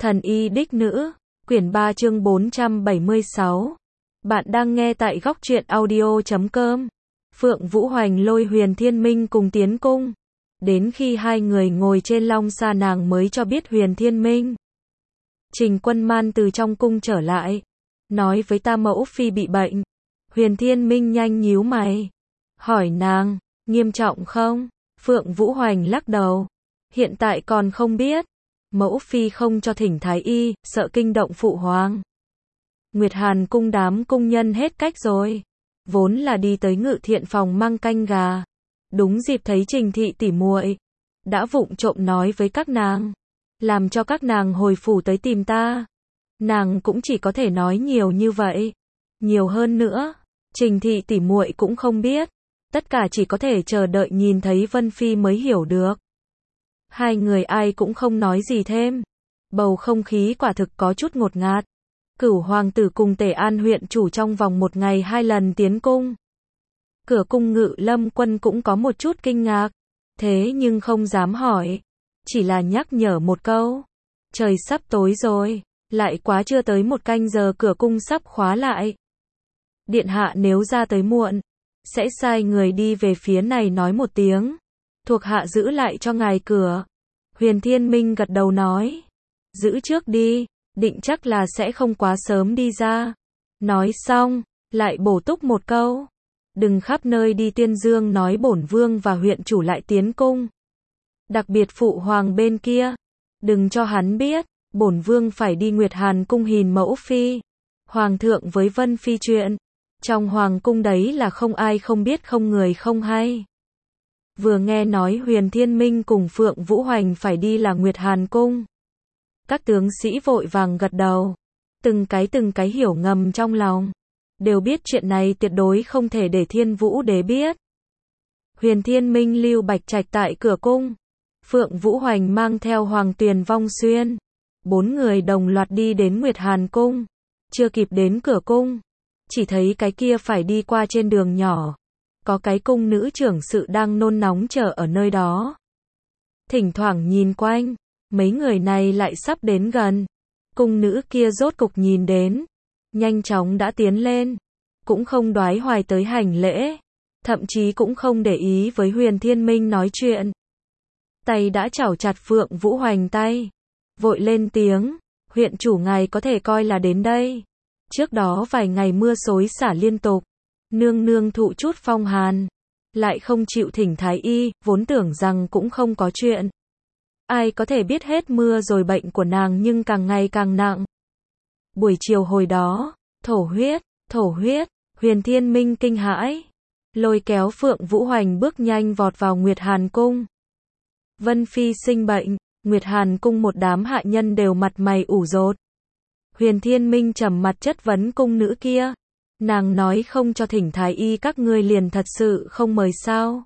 Thần y đích nữ, quyển 3 chương 476. Bạn đang nghe tại góc truyện audio.com. Phượng Vũ Hoành lôi Huyền Thiên Minh cùng tiến cung. Đến khi hai người ngồi trên long sa nàng mới cho biết Huyền Thiên Minh. Trình Quân Man từ trong cung trở lại. Nói với ta mẫu phi bị bệnh. Huyền Thiên Minh nhanh nhíu mày. Hỏi nàng, nghiêm trọng không? Phượng Vũ Hoành lắc đầu. Hiện tại còn không biết. Mẫu phi không cho thỉnh thái y, sợ kinh động phụ hoàng. Nguyệt Hàn cung đám cung nhân hết cách rồi. Vốn là đi tới Ngự Thiện phòng mang canh gà. Đúng dịp thấy Trình thị tỉ muội, đã vụng trộm nói với các nàng, làm cho các nàng hồi phủ tới tìm ta. Nàng cũng chỉ có thể nói nhiều như vậy. Nhiều hơn nữa, Trình thị tỉ muội cũng không biết. Tất cả chỉ có thể chờ đợi nhìn thấy Vân Phi mới hiểu được. Hai người ai cũng không nói gì thêm. Bầu không khí quả thực có chút ngột ngạt. Cửu hoàng tử cùng Tề An huyện chủ trong vòng một ngày 2 lần tiến cung. Cửa cung Ngự Lâm quân cũng có một chút kinh ngạc. Thế nhưng không dám hỏi. Chỉ là nhắc nhở một câu. Trời sắp tối rồi. Lại quá chưa tới một canh giờ cửa cung sắp khóa lại. Điện hạ nếu ra tới muộn, sẽ sai người đi về phía này nói một tiếng. Thuộc hạ giữ lại cho ngài cửa. Huyền Thiên Minh gật đầu nói. Giữ trước đi, định chắc là sẽ không quá sớm đi ra. Nói xong, lại bổ túc một câu. Đừng khắp nơi đi tuyên dương nói bổn vương và huyện chủ lại tiến cung. Đặc biệt phụ hoàng bên kia. Đừng cho hắn biết, bổn vương phải đi Nguyệt Hàn cung hìn mẫu phi. Hoàng thượng với Vân Phi chuyện. Trong hoàng cung đấy là không ai không biết không người không hay. Vừa nghe nói Huyền Thiên Minh cùng Phượng Vũ Hoành phải đi là Nguyệt Hàn cung. Các tướng sĩ vội vàng gật đầu. Từng cái hiểu ngầm trong lòng. Đều biết chuyện này tuyệt đối không thể để Thiên Vũ đế biết. Huyền Thiên Minh lưu Bạch Trạch tại cửa cung. Phượng Vũ Hoành mang theo Hoàng Tuyền Vong Xuyên. 4 người đồng loạt đi đến Nguyệt Hàn cung. Chưa kịp đến cửa cung. Chỉ thấy cái kia phải đi qua trên đường nhỏ. Có cái cung nữ trưởng sự đang nôn nóng chờ ở nơi đó. Thỉnh thoảng nhìn quanh, mấy người này lại sắp đến gần. Cung nữ kia rốt cục nhìn đến, nhanh chóng đã tiến lên, cũng không đoái hoài tới hành lễ, thậm chí cũng không để ý với Huyền Thiên Minh nói chuyện. Tay đã chảo chặt Phượng Vũ Hoành tay, vội lên tiếng, huyện chủ ngài có thể coi là đến đây. Trước đó vài ngày mưa xối xả liên tục. Nương nương thụ chút phong hàn, lại không chịu thỉnh thái y, vốn tưởng rằng cũng không có chuyện. Ai có thể biết hết mưa rồi bệnh của nàng nhưng càng ngày càng nặng. Buổi chiều hồi đó, thổ huyết, Huyền Thiên Minh kinh hãi, lôi kéo Phượng Vũ Hoành bước nhanh vọt vào Nguyệt Hàn cung. Vân Phi sinh bệnh, Nguyệt Hàn cung một đám hạ nhân đều mặt mày ủ rột. Huyền Thiên Minh trầm mặt chất vấn cung nữ kia. Nàng nói không cho thỉnh thái y các ngươi liền thật sự không mời sao?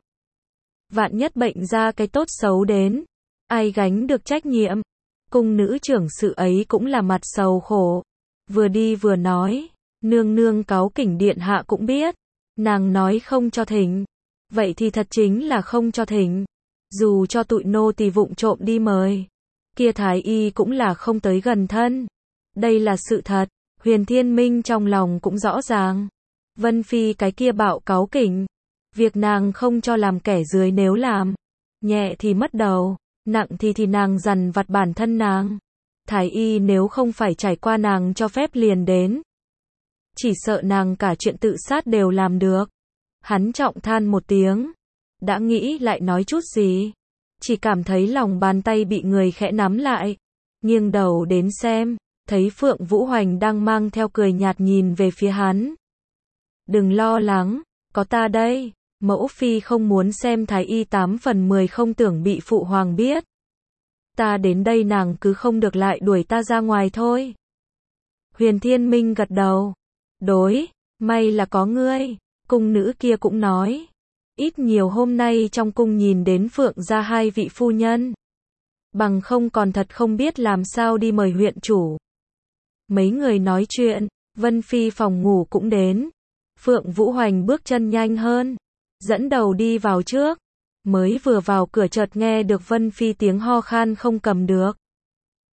Vạn nhất bệnh ra cái tốt xấu đến, ai gánh được trách nhiệm? Cung nữ trưởng sự ấy cũng là mặt sầu khổ. Vừa đi vừa nói, nương nương cáu kỉnh điện hạ cũng biết. Nàng nói không cho thỉnh. Vậy thì thật chính là không cho thỉnh. Dù cho tụi nô tỳ vụng trộm đi mời. Kia thái y cũng là không tới gần thân. Đây là sự thật. Huyền Thiên Minh trong lòng cũng rõ ràng. Vân Phi cái kia bạo cáu kỉnh. Việc nàng không cho làm kẻ dưới nếu làm. Nhẹ thì mất đầu, nặng thì nàng dằn vặt bản thân nàng. Thái y nếu không phải trải qua nàng cho phép liền đến. Chỉ sợ nàng cả chuyện tự sát đều làm được. Hắn trọng than một tiếng. Đã nghĩ lại nói chút gì. Chỉ cảm thấy lòng bàn tay bị người khẽ nắm lại. Nghiêng đầu đến xem. Thấy Phượng Vũ Hoành đang mang theo cười nhạt nhìn về phía hắn. Đừng lo lắng, có ta đây. Mẫu phi không muốn xem thái y 8 phần 10 không tưởng bị phụ hoàng biết. Ta đến đây nàng cứ không được lại đuổi ta ra ngoài thôi. Huyền Thiên Minh gật đầu. Đối, may là có ngươi. Cung nữ kia cũng nói. Ít nhiều hôm nay trong cung nhìn đến Phượng gia 2 vị phu nhân. Bằng không còn thật không biết làm sao đi mời huyện chủ. Mấy người nói chuyện, Vân Phi phòng ngủ cũng đến. Phượng Vũ Hoành bước chân nhanh hơn, dẫn đầu đi vào trước. Mới vừa vào cửa chợt nghe được Vân Phi tiếng ho khan không cầm được.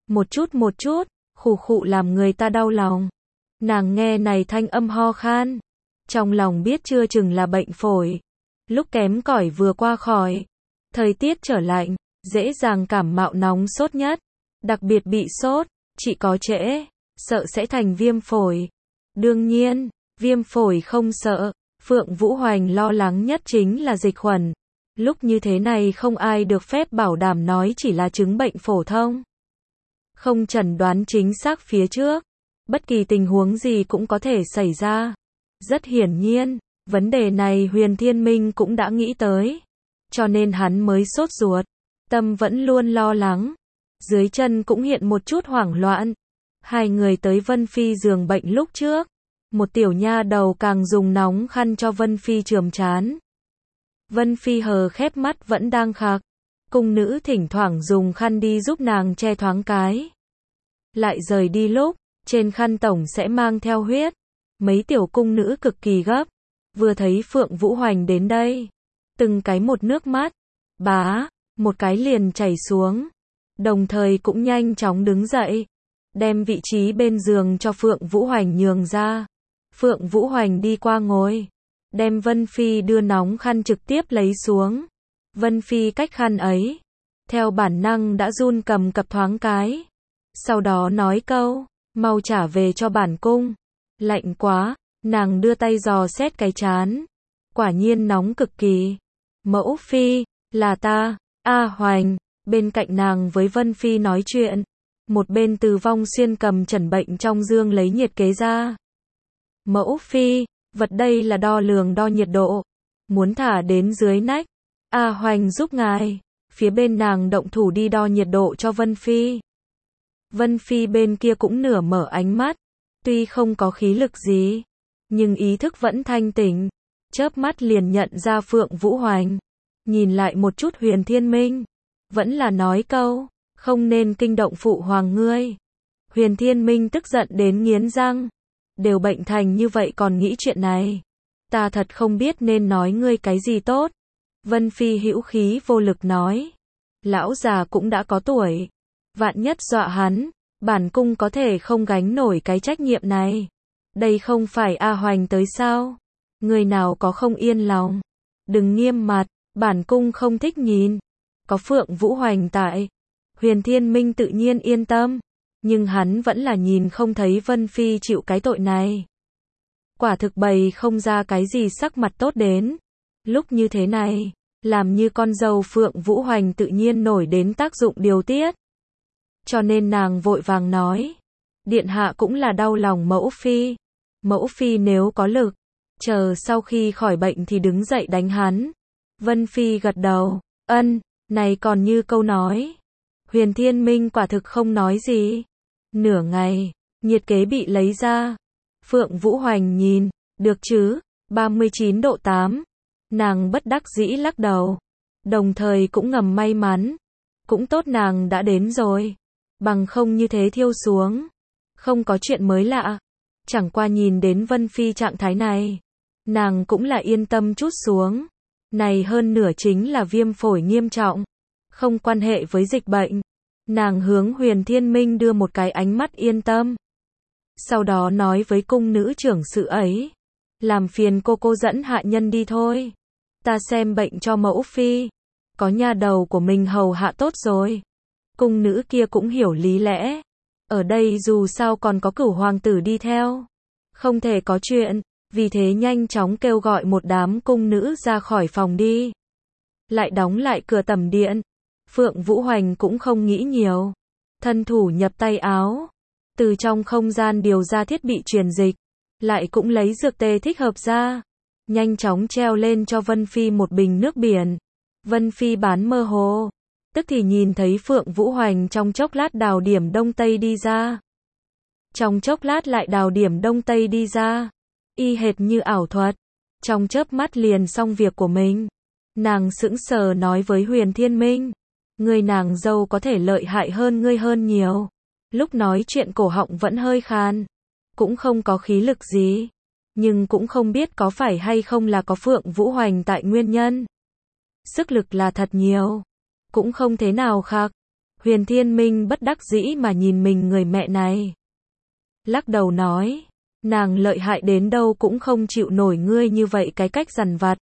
một chút, khụ khụ làm người ta đau lòng. Nàng nghe này thanh âm ho khan, trong lòng biết chưa chừng là bệnh phổi. Lúc kém cỏi vừa qua khỏi, thời tiết trở lạnh, dễ dàng cảm mạo nóng sốt nhất, đặc biệt bị sốt, chỉ có trễ, sợ sẽ thành viêm phổi. Đương nhiên, viêm phổi không sợ, Phượng Vũ Hoành lo lắng nhất chính là dịch khuẩn. Lúc như thế này không ai được phép bảo đảm nói chỉ là chứng bệnh phổ thông. Không chẩn đoán chính xác phía trước, bất kỳ tình huống gì cũng có thể xảy ra. Rất hiển nhiên, vấn đề này Huyền Thiên Minh cũng đã nghĩ tới, cho nên hắn mới sốt ruột, tâm vẫn luôn lo lắng, dưới chân cũng hiện một chút hoảng loạn. Hai người tới Vân Phi giường bệnh lúc trước, một tiểu nha đầu càng dùng nóng khăn cho Vân Phi chườm trán. Vân Phi hờ khép mắt vẫn đang khạc, cung nữ thỉnh thoảng dùng khăn đi giúp nàng che thoáng cái. Lại rời đi lúc, trên khăn tổng sẽ mang theo huyết. Mấy tiểu cung nữ cực kỳ gấp, vừa thấy Phượng Vũ Hoành đến đây, từng cái một nước mắt, bá, một cái liền chảy xuống, đồng thời cũng nhanh chóng đứng dậy, đem vị trí bên giường cho Phượng Vũ Hoành nhường ra. Phượng Vũ Hoành đi qua ngồi, đem Vân Phi đưa nóng khăn trực tiếp lấy xuống. Vân Phi cách khăn ấy, theo bản năng đã run cầm cập thoáng cái, sau đó nói câu, mau trả về cho bản cung. Lạnh quá, nàng đưa tay dò xét cái trán, quả nhiên nóng cực kỳ. Mẫu Phi, là ta, A Hoành, bên cạnh nàng với Vân Phi nói chuyện, một bên Từ Vong Xuyên cầm chẩn bệnh trong dương lấy nhiệt kế ra. Mẫu Phi, vật đây là đo lường đo nhiệt độ, muốn thả đến dưới nách, A Hoành giúp ngài. Phía bên nàng động thủ đi đo nhiệt độ cho Vân Phi. Vân Phi bên kia cũng nửa mở ánh mắt, tuy không có khí lực gì, nhưng ý thức vẫn thanh tỉnh, chớp mắt liền nhận ra Phượng Vũ Hoành. Nhìn lại một chút Huyền Thiên Minh, vẫn là nói câu, không nên kinh động phụ hoàng ngươi. Huyền Thiên Minh tức giận đến nghiến răng, đều bệnh thành như vậy còn nghĩ chuyện này, ta thật không biết nên nói ngươi cái gì tốt. Vân Phi hữu khí vô lực nói, lão già cũng đã có tuổi, vạn nhất dọa hắn, bản cung có thể không gánh nổi cái trách nhiệm này. Đây không phải A Hoành tới sao? Người nào có không yên lòng? Đừng nghiêm mặt, bản cung không thích nhìn. Có Phượng Vũ Hoành tại, Huyền Thiên Minh tự nhiên yên tâm, nhưng hắn vẫn là nhìn không thấy Vân Phi chịu cái tội này. Quả thực bày không ra cái gì sắc mặt tốt đến. Lúc như thế này, làm như con dâu Phượng Vũ Hoành tự nhiên nổi đến tác dụng điều tiết. Cho nên nàng vội vàng nói, điện hạ cũng là đau lòng mẫu phi. Mẫu phi nếu có lực, chờ sau khi khỏi bệnh thì đứng dậy đánh hắn. Vân Phi gật đầu, ân, này còn như câu nói. Huyền Thiên Minh quả thực không nói gì. Nửa ngày, nhiệt kế bị lấy ra. Phượng Vũ Hoành nhìn, được chứ, 39 độ 8. Nàng bất đắc dĩ lắc đầu, đồng thời cũng ngầm may mắn. Cũng tốt nàng đã đến rồi, bằng không như thế thiêu xuống. Không có chuyện mới lạ, chẳng qua nhìn đến Vân Phi trạng thái này, nàng cũng là yên tâm chút xuống. Này hơn nửa chính là viêm phổi nghiêm trọng, không quan hệ với dịch bệnh. Nàng hướng Huyền Thiên Minh đưa một cái ánh mắt yên tâm. Sau đó nói với cung nữ trưởng sự ấy, làm phiền cô dẫn hạ nhân đi thôi. Ta xem bệnh cho mẫu phi, có nha đầu của mình hầu hạ tốt rồi. Cung nữ kia cũng hiểu lý lẽ, ở đây dù sao còn có Cửu hoàng tử đi theo, không thể có chuyện, vì thế nhanh chóng kêu gọi một đám cung nữ ra khỏi phòng đi. Lại đóng lại cửa tẩm điện. Phượng Vũ Hoành cũng không nghĩ nhiều, thân thủ nhập tay áo, từ trong không gian điều ra thiết bị truyền dịch, lại cũng lấy dược tê thích hợp ra, nhanh chóng treo lên cho Vân Phi một bình nước biển. Vân Phi bán mơ hồ, tức thì nhìn thấy Phượng Vũ Hoành trong chốc lát đào điểm đông tây đi ra, trong chốc lát lại đào điểm đông tây đi ra, y hệt như ảo thuật, trong chớp mắt liền xong việc của mình. Nàng sững sờ nói với Huyền Thiên Minh, người nàng dâu có thể lợi hại hơn ngươi hơn nhiều. Lúc nói chuyện cổ họng vẫn hơi khan, cũng không có khí lực gì, nhưng cũng không biết có phải hay không là có Phượng Vũ Hoành tại nguyên nhân. Sức lực là thật nhiều, cũng không thế nào khác. Huyền Thiên Minh bất đắc dĩ mà nhìn mình người mẹ này. Lắc đầu nói, nàng lợi hại đến đâu cũng không chịu nổi ngươi như vậy cái cách dằn vặt.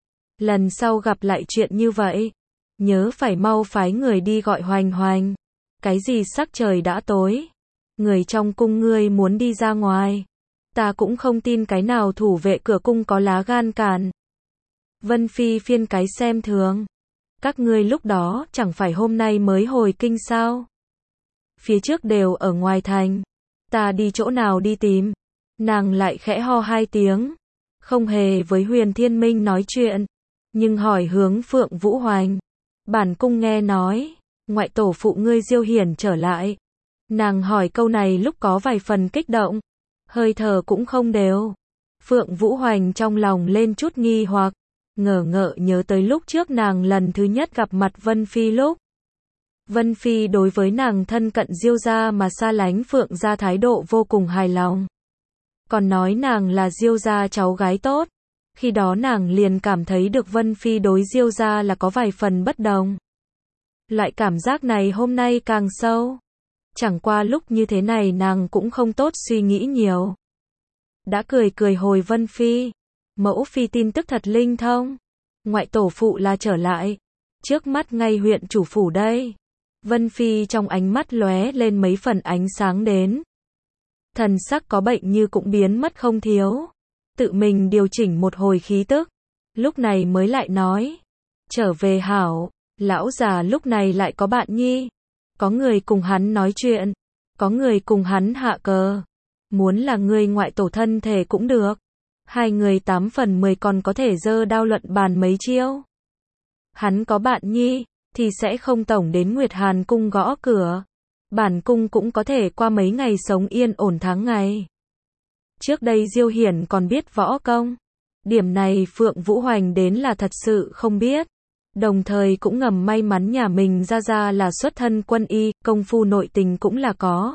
Lần sau gặp lại chuyện như vậy, nhớ phải mau phái người đi gọi Hoành Hoành. Cái gì sắc trời đã tối, người trong cung ngươi muốn đi ra ngoài, ta cũng không tin cái nào thủ vệ cửa cung có lá gan cản. Vân Phi phiên cái xem thường, các ngươi lúc đó chẳng phải hôm nay mới hồi kinh sao? Phía trước đều ở ngoài thành, ta đi chỗ nào đi tìm? Nàng lại khẽ ho hai tiếng, không hề với Huyền Thiên Minh nói chuyện, nhưng hỏi hướng Phượng Vũ Hoành. Bản cung nghe nói, ngoại tổ phụ ngươi Diêu Hiển trở lại. Nàng hỏi câu này lúc có vài phần kích động, hơi thở cũng không đều. Phượng Vũ Hoành trong lòng lên chút nghi hoặc, ngờ ngợ nhớ tới lúc trước nàng lần thứ nhất gặp mặt Vân Phi lúc. Vân Phi đối với nàng thân cận Diêu gia mà xa lánh Phượng gia thái độ vô cùng hài lòng. Còn nói nàng là Diêu gia cháu gái tốt. Khi đó nàng liền cảm thấy được Vân Phi đối Diêu gia là có vài phần bất đồng. Loại cảm giác này hôm nay càng sâu. Chẳng qua lúc như thế này nàng cũng không tốt suy nghĩ nhiều. Đã cười cười hồi Vân Phi. Mẫu Phi tin tức thật linh thông. Ngoại tổ phụ là trở lại. Trước mắt ngay huyện chủ phủ đây. Vân Phi trong ánh mắt lóe lên mấy phần ánh sáng đến. Thần sắc có bệnh như cũng biến mất không thiếu. Tự mình điều chỉnh một hồi khí tức. Lúc này mới lại nói. Trở về hảo. Lão già lúc này lại có bạn nhi. Có người cùng hắn nói chuyện. Có người cùng hắn hạ cờ. Muốn là người ngoại tổ thân thể cũng được. Hai người 8 phần 10 còn có thể dơ đao luận bàn mấy chiêu. Hắn có bạn nhi, thì sẽ không tổng đến Nguyệt Hàn cung gõ cửa. Bản cung cũng có thể qua mấy ngày sống yên ổn tháng ngày. Trước đây Diêu Hiển còn biết võ công. Điểm này Phượng Vũ Hoành đến là thật sự không biết. Đồng thời cũng ngầm may mắn nhà mình ra là xuất thân quân y, công phu nội tình cũng là có.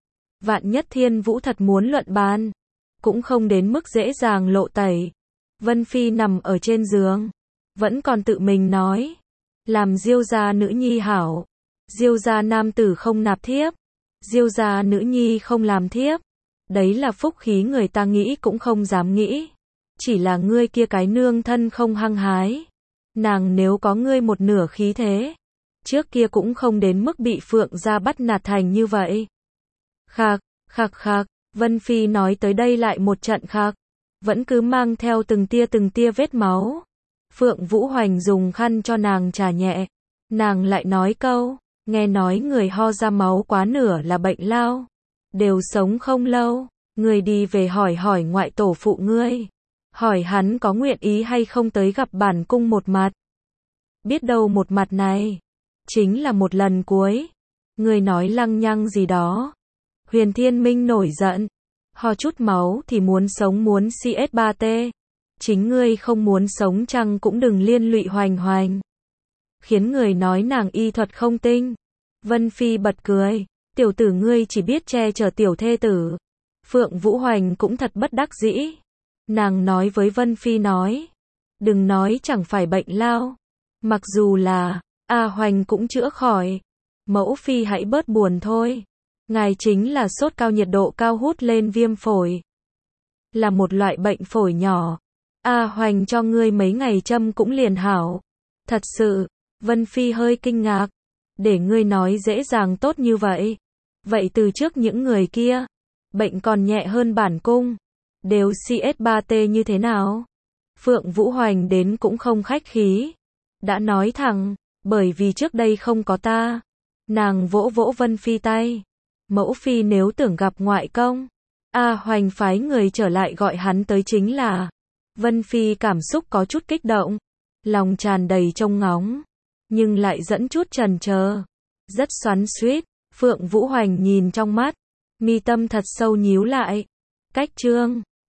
Vạn nhất Thiên Vũ thật muốn luận bàn, cũng không đến mức dễ dàng lộ tẩy. Vân Phi nằm ở trên giường, vẫn còn tự mình nói, làm Diêu gia nữ nhi hảo. Diêu gia nam tử không nạp thiếp, Diêu gia nữ nhi không làm thiếp. Đấy là phúc khí người ta nghĩ cũng không dám nghĩ. Chỉ là ngươi kia cái nương thân không hăng hái. Nàng nếu có ngươi một nửa khí thế, trước kia cũng không đến mức bị Phượng gia bắt nạt thành như vậy. Khạc, khạc khạc, Vân Phi nói tới đây lại một trận khạc, vẫn cứ mang theo từng tia vết máu. Phượng Vũ Hoành dùng khăn cho nàng trà nhẹ, nàng lại nói câu, nghe nói người ho ra máu quá nửa là bệnh lao, đều sống không lâu, người đi về hỏi ngoại tổ phụ ngươi, hỏi hắn có nguyện ý hay không tới gặp bản cung một mặt. Biết đâu một mặt này chính là một lần cuối. Người nói lăng nhăng gì đó. Huyền Thiên Minh nổi giận, ho chút máu thì muốn sống muốn CS3T. Chính ngươi không muốn sống chăng cũng đừng liên lụy Hoành Hoành. Khiến người nói nàng y thuật không tinh. Vân Phi bật cười, tiểu tử ngươi chỉ biết che chở tiểu thê tử. Phượng Vũ Hoành cũng thật bất đắc dĩ. Nàng nói với Vân Phi nói, đừng nói chẳng phải bệnh lao. Mặc dù là, Hoành cũng chữa khỏi. Mẫu Phi hãy bớt buồn thôi. Ngài chính là sốt cao nhiệt độ cao hút lên viêm phổi. Là một loại bệnh phổi nhỏ. Hoành cho ngươi mấy ngày châm cũng liền hảo. Thật sự, Vân Phi hơi kinh ngạc. Để ngươi nói dễ dàng tốt như vậy. Vậy từ trước những người kia, bệnh còn nhẹ hơn bản cung, đều CS3T như thế nào? Phượng Vũ Hoành đến cũng không khách khí. Đã nói thẳng, bởi vì trước đây không có ta. Nàng vỗ vỗ Vân Phi tay. Mẫu Phi nếu tưởng gặp ngoại công, Hoành phái người trở lại gọi hắn tới chính là. Vân Phi cảm xúc có chút kích động, lòng tràn đầy trông ngóng, nhưng lại dẫn chút chần chờ, rất xoắn xuýt. Phượng Vũ Hoành nhìn trong mắt, mi tâm thật sâu nhíu lại. Cách chương